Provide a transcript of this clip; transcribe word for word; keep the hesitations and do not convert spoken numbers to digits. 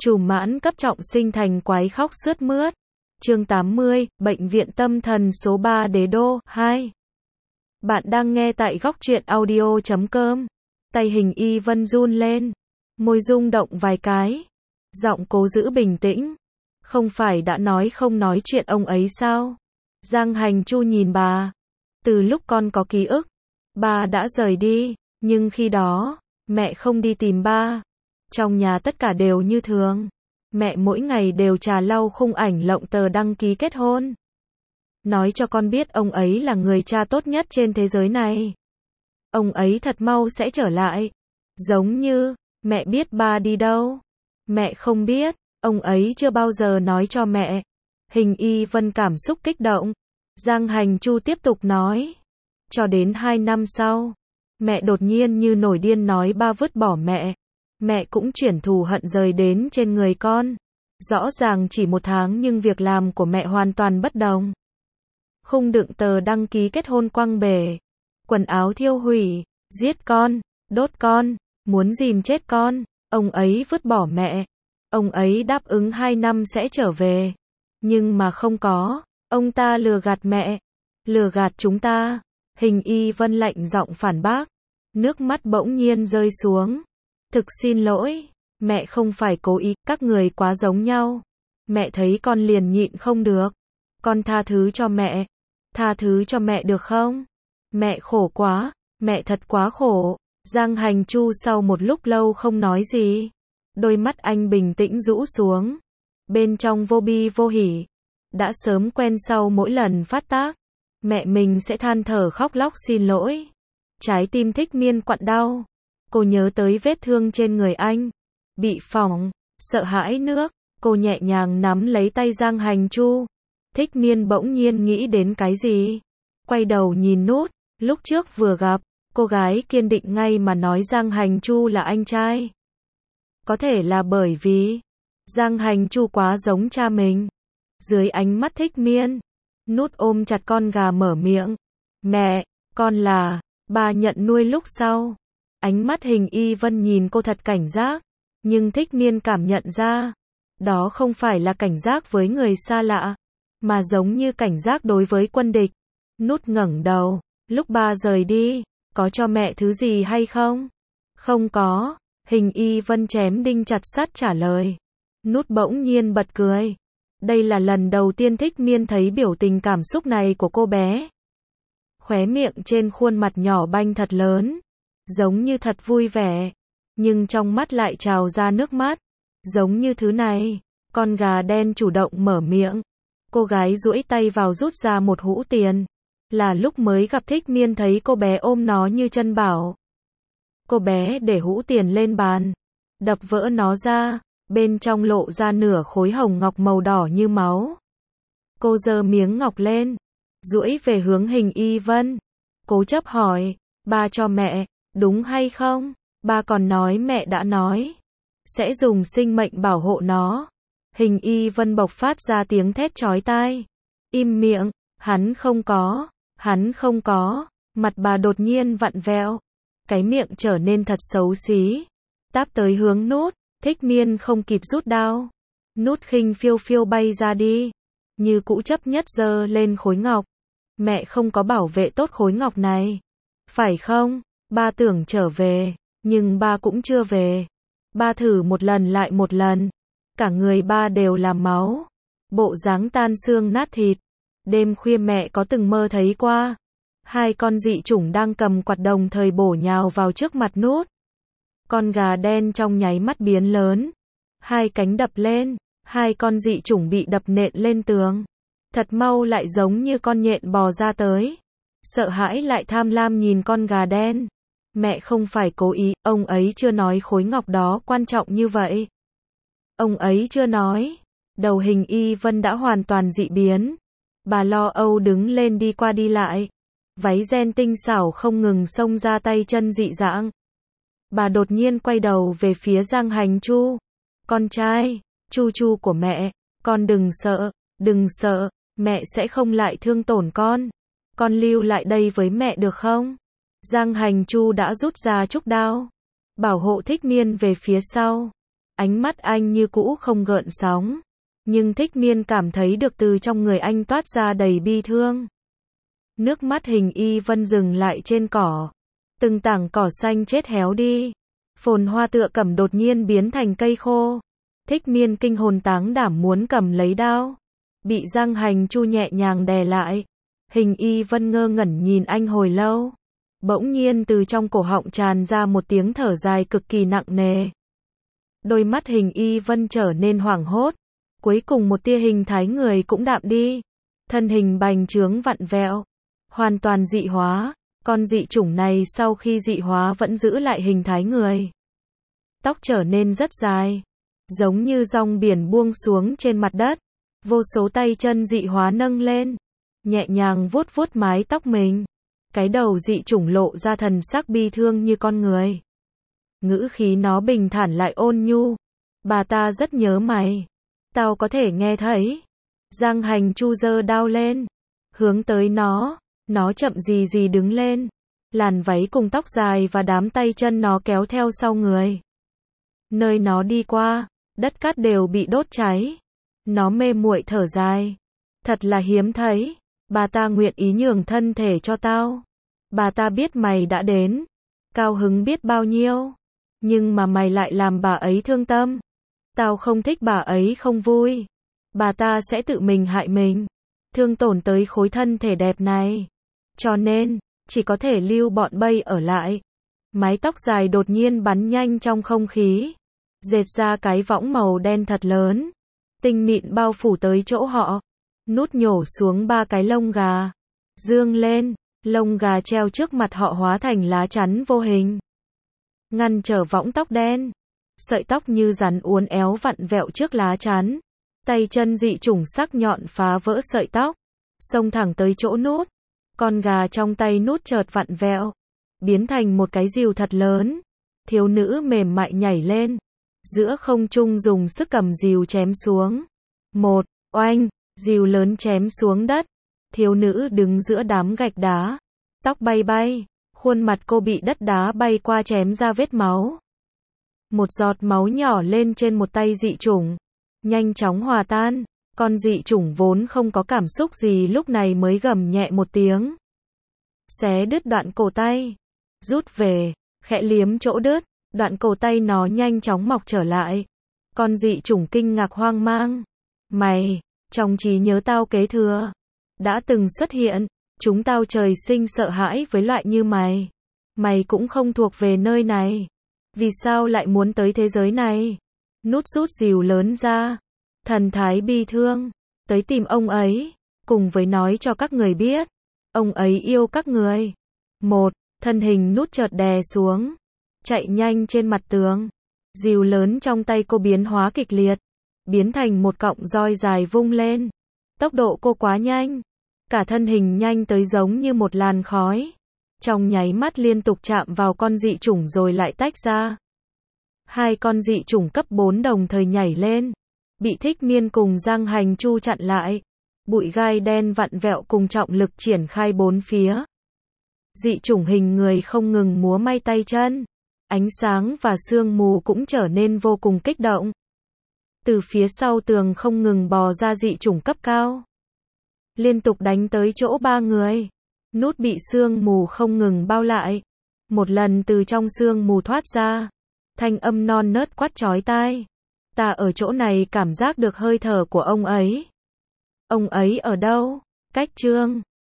Trùm mãn cấp trọng sinh thành quái khóc sướt mướt. Chương tám mươi, Bệnh viện tâm thần số ba Đế Đô, hai. Bạn đang nghe tại góc truyện audio chấm com. Tay Hình Y Vân run lên. Môi rung động vài cái. Giọng cố giữ bình tĩnh. Không phải đã nói không nói chuyện ông ấy sao? Giang Hành Chu nhìn bà. Từ lúc con có ký ức, ba đã rời đi. Nhưng khi đó, mẹ không đi tìm ba. Trong nhà tất cả đều như thường. Mẹ mỗi ngày đều trà lau khung ảnh lộng tờ đăng ký kết hôn. Nói cho con biết ông ấy là người cha tốt nhất trên thế giới này. Ông ấy thật mau sẽ trở lại. Giống như, mẹ biết ba đi đâu. Mẹ không biết, ông ấy chưa bao giờ nói cho mẹ. Hình Y Vân cảm xúc kích động. Giang Hành Chu tiếp tục nói. Cho đến hai năm sau, mẹ đột nhiên như nổi điên nói ba vứt bỏ mẹ. Mẹ cũng chuyển thù hận rời đến trên người con. Rõ ràng chỉ một tháng nhưng việc làm của mẹ hoàn toàn bất đồng. Khung đựng tờ đăng ký kết hôn quăng bể. Quần áo thiêu hủy, giết con, đốt con, muốn dìm chết con. Ông ấy vứt bỏ mẹ. Ông ấy đáp ứng hai năm sẽ trở về. Nhưng mà không có. Ông ta lừa gạt mẹ. Lừa gạt chúng ta. Hình Y Vân lạnh giọng phản bác. Nước mắt bỗng nhiên rơi xuống. Thực xin lỗi, mẹ không phải cố ý, các người quá giống nhau. Mẹ thấy con liền nhịn không được. Con tha thứ cho mẹ. Tha thứ cho mẹ được không? Mẹ khổ quá, mẹ thật quá khổ. Giang Hành Chu sau một lúc lâu không nói gì. Đôi mắt anh bình tĩnh rũ xuống. Bên trong vô bi vô hỉ. Đã sớm quen sau mỗi lần phát tác. Mẹ mình sẽ than thở khóc lóc xin lỗi. Trái tim Thích Miên quặn đau. Cô nhớ tới vết thương trên người anh. Bị phỏng, sợ hãi nước. Cô nhẹ nhàng nắm lấy tay Giang Hành Chu. Thích Miên bỗng nhiên nghĩ đến cái gì. Quay đầu nhìn Nút. Lúc trước vừa gặp, cô gái kiên định ngay mà nói Giang Hành Chu là anh trai. Có thể là bởi vì Giang Hành Chu quá giống cha mình. Dưới ánh mắt Thích Miên, Nút ôm chặt con gà mở miệng. Mẹ, con là bà nhận nuôi lúc sau. Ánh mắt Hình Y Vân nhìn cô thật cảnh giác. Nhưng Thích Miên cảm nhận ra. Đó không phải là cảnh giác với người xa lạ. Mà giống như cảnh giác đối với quân địch. Nút ngẩng đầu. Lúc ba rời đi, có cho mẹ thứ gì hay không? Không có. Hình Y Vân chém đinh chặt sắt trả lời. Nút bỗng nhiên bật cười. Đây là lần đầu tiên Thích Miên thấy biểu tình cảm xúc này của cô bé. Khóe miệng trên khuôn mặt nhỏ banh thật lớn. Giống như thật vui vẻ. Nhưng trong mắt lại trào ra nước mắt. Giống như thứ này. Con gà đen chủ động mở miệng. Cô gái duỗi tay vào rút ra một hũ tiền. Là lúc mới gặp Thích Miên thấy cô bé ôm nó như chân bảo. Cô bé để hũ tiền lên bàn. Đập vỡ nó ra. Bên trong lộ ra nửa khối hồng ngọc màu đỏ như máu. Cô giơ miếng ngọc lên. Duỗi về hướng Hình Y Vân. Cố chấp hỏi. Ba cho mẹ. Đúng hay không? Ba còn nói mẹ đã nói. Sẽ dùng sinh mệnh bảo hộ nó. Hình Y Vân bộc phát ra tiếng thét chói tai. Im miệng. Hắn không có. Hắn không có. Mặt bà đột nhiên vặn vẹo. Cái miệng trở nên thật xấu xí. Táp tới hướng Nút. Thích Miên không kịp rút đao. Nút khinh phiêu phiêu bay ra đi. Như cũ chấp nhất giơ lên khối ngọc. Mẹ không có bảo vệ tốt khối ngọc này. Phải không? Ba tưởng trở về. Nhưng ba cũng chưa về. Ba thử một lần lại một lần. Cả người ba đều là máu. Bộ dáng tan xương nát thịt. Đêm khuya mẹ có từng mơ thấy qua. Hai con dị chủng đang cầm quạt đồng thời bổ nhào vào trước mặt Nút. Con gà đen trong nháy mắt biến lớn. Hai cánh đập lên. Hai con dị chủng bị đập nện lên tường. Thật mau lại giống như con nhện bò ra tới. Sợ hãi lại tham lam nhìn con gà đen. Mẹ không phải cố ý, ông ấy chưa nói khối ngọc đó quan trọng như vậy. Ông ấy chưa nói. Đầu Hình Y Vân đã hoàn toàn dị biến. Bà lo âu đứng lên đi qua đi lại. Váy ren tinh xảo không ngừng xông ra tay chân dị dạng. Bà đột nhiên quay đầu về phía Giang Hành Chu. Con trai, Chu Chu của mẹ, con đừng sợ, đừng sợ, mẹ sẽ không lại thương tổn con. Con lưu lại đây với mẹ được không? Giang Hành Chu đã rút ra trúc đao. Bảo hộ Thích Miên về phía sau. Ánh mắt anh như cũ không gợn sóng. Nhưng Thích Miên cảm thấy được từ trong người anh toát ra đầy bi thương. Nước mắt Hình Y Vân dừng lại trên cỏ. Từng tảng cỏ xanh chết héo đi. Phồn hoa tựa cẩm đột nhiên biến thành cây khô. Thích Miên kinh hồn táng đảm muốn cầm lấy đao. Bị Giang Hành Chu nhẹ nhàng đè lại. Hình Y Vân ngơ ngẩn nhìn anh hồi lâu. Bỗng nhiên từ trong cổ họng tràn ra một tiếng thở dài cực kỳ nặng nề. Đôi mắt Hình Y Vân trở nên hoảng hốt. Cuối cùng một tia hình thái người cũng đạm đi. Thân hình bành trướng vặn vẹo. Hoàn toàn dị hóa. Con dị chủng này sau khi dị hóa vẫn giữ lại hình thái người. Tóc trở nên rất dài. Giống như dòng biển buông xuống trên mặt đất. Vô số tay chân dị hóa nâng lên. Nhẹ nhàng vuốt vuốt mái tóc mình. Cái đầu dị chủng lộ ra thần sắc bi thương như con người. Ngữ khí nó bình thản lại ôn nhu. Bà ta rất nhớ mày. Tao có thể nghe thấy. Giang Hành Chu giơ đao lên. Hướng tới nó. Nó chậm gì gì đứng lên. Làn váy cùng tóc dài và đám tay chân nó kéo theo sau người. Nơi nó đi qua, đất cát đều bị đốt cháy. Nó mê muội thở dài. Thật là hiếm thấy. Bà ta nguyện ý nhường thân thể cho tao. Bà ta biết mày đã đến. Cao hứng biết bao nhiêu. Nhưng mà mày lại làm bà ấy thương tâm. Tao không thích bà ấy không vui. Bà ta sẽ tự mình hại mình. Thương tổn tới khối thân thể đẹp này. Cho nên, chỉ có thể lưu bọn bay ở lại. Mái tóc dài đột nhiên bắn nhanh trong không khí. Dệt ra cái võng màu đen thật lớn. Tinh mịn bao phủ tới chỗ họ. Nút nhổ xuống ba cái lông gà. Dương lên, lông gà treo trước mặt họ hóa thành lá chắn vô hình. Ngăn trở võng tóc đen. Sợi tóc như rắn uốn éo vặn vẹo trước lá chắn. Tay chân dị chủng sắc nhọn phá vỡ sợi tóc. Xông thẳng tới chỗ nút. Con gà trong tay nút chợt vặn vẹo. Biến thành một cái rìu thật lớn. Thiếu nữ mềm mại nhảy lên. Giữa không trung dùng sức cầm rìu chém xuống. Một, oanh, rìu lớn chém xuống đất. Thiếu nữ đứng giữa đám gạch đá. Tóc bay bay. Khuôn mặt cô bị đất đá bay qua chém ra vết máu. Một giọt máu nhỏ lên trên một tay dị chủng. Nhanh chóng hòa tan. Con dị chủng vốn không có cảm xúc gì lúc này mới gầm nhẹ một tiếng. Xé đứt đoạn cổ tay. Rút về. Khẽ liếm chỗ đứt. Đoạn cổ tay nó nhanh chóng mọc trở lại. Con dị chủng kinh ngạc hoang mang. Mày, trong trí nhớ tao kế thừa. Đã từng xuất hiện. Chúng tao trời sinh sợ hãi với loại như mày. Mày cũng không thuộc về nơi này. Vì sao lại muốn tới thế giới này? Nút rút rìu lớn ra. Thần thái bi thương. Tới tìm ông ấy. Cùng với nói cho các người biết. Ông ấy yêu các người. Một, thân hình nút chợt đè xuống. Chạy nhanh trên mặt tường. Rìu lớn trong tay cô biến hóa kịch liệt. Biến thành một cọng roi dài vung lên. Tốc độ cô quá nhanh. Cả thân hình nhanh tới giống như một làn khói. Trong nháy mắt liên tục chạm vào con dị chủng rồi lại tách ra. Hai con dị chủng cấp bốn đồng thời nhảy lên. Bị Thích Miên cùng Giang Hành Chu chặn lại. Bụi gai đen vặn vẹo cùng trọng lực triển khai bốn phía. Dị chủng hình người không ngừng múa may tay chân. Ánh sáng và sương mù cũng trở nên vô cùng kích động. Từ phía sau tường không ngừng bò ra dị chủng cấp cao. Liên tục đánh tới chỗ ba người. Nút bị sương mù không ngừng bao lại. Một lần từ trong sương mù thoát ra. Thanh âm non nớt quát chói tai. Ta ở chỗ này cảm giác được hơi thở của ông ấy. Ông ấy ở đâu? Cách Trương.